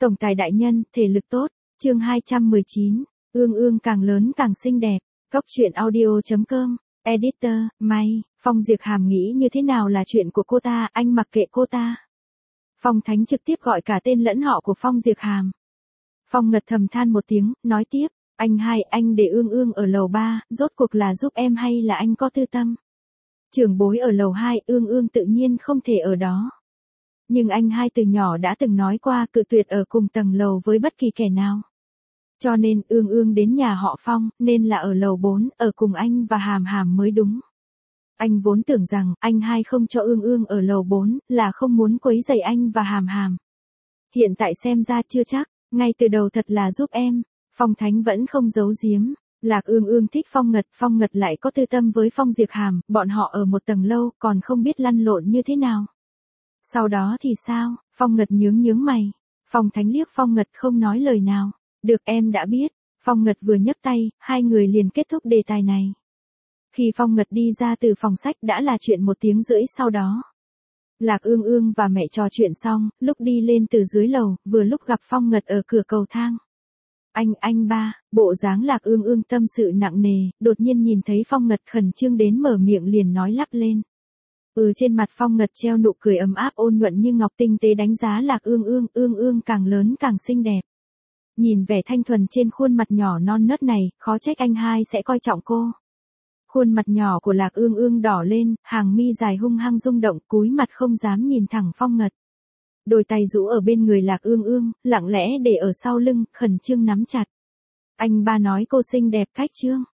Tổng tài đại nhân, thể lực tốt. Chương 219. Ương ương càng lớn càng xinh đẹp. Góc truyện audio.com. Editor, May. Phong Diệp Hàm nghĩ như thế nào là chuyện của cô ta, anh mặc kệ cô ta. Phong Thánh trực tiếp gọi cả tên lẫn họ của Phong Diệp Hàm. Phong Ngật thầm than một tiếng, nói tiếp, anh để ương ương ở lầu 3, rốt cuộc là giúp em hay là anh có tư tâm? Trưởng bối ở lầu 2, ương ương tự nhiên không thể ở đó. Nhưng anh hai từ nhỏ đã từng nói qua cự tuyệt ở cùng tầng lầu với bất kỳ kẻ nào. Cho nên ương ương đến nhà họ Phong, nên là ở lầu 4, ở cùng anh và Hàm Hàm mới đúng. Anh vốn tưởng rằng anh hai không cho ương ương ở lầu 4, là không muốn quấy rầy anh và Hàm Hàm. Hiện tại xem ra chưa chắc, ngay từ đầu thật là giúp em. Phong Thánh vẫn không giấu giếm. Lạc ương ương thích Phong Ngật lại có tư tâm với Phong Diệp Hàm, bọn họ ở một tầng lâu, còn không biết lăn lộn như thế nào. Sau đó thì sao? Phong Ngật nhướng mày. Phong Thánh liếc Phong Ngật không nói lời nào. Được, em đã biết. Phong Ngật vừa nhấc tay, hai người liền kết thúc đề tài này. Khi Phong Ngật đi ra từ phòng sách đã là chuyện 1 tiếng rưỡi sau đó. Lạc ương ương và mẹ trò chuyện xong, lúc đi lên từ dưới lầu, vừa lúc gặp Phong Ngật ở cửa cầu thang. Anh ba, bộ dáng Lạc ương ương tâm sự nặng nề, đột nhiên nhìn thấy Phong Ngật khẩn trương đến mở miệng liền nói lắp lên. Trên mặt Phong Ngật treo nụ cười ấm áp ôn nhuận như ngọc, tinh tế đánh giá Lạc ương ương càng lớn càng xinh đẹp. Nhìn vẻ thanh thuần trên khuôn mặt nhỏ non nớt này, khó trách anh hai sẽ coi trọng cô. Khuôn mặt nhỏ của Lạc ương ương đỏ lên, hàng mi dài hung hăng rung động, cúi mặt không dám nhìn thẳng Phong Ngật. Đôi tay rũ ở bên người Lạc ương ương, lặng lẽ để ở sau lưng, khẩn trương nắm chặt. Anh ba nói cô xinh đẹp cách chương.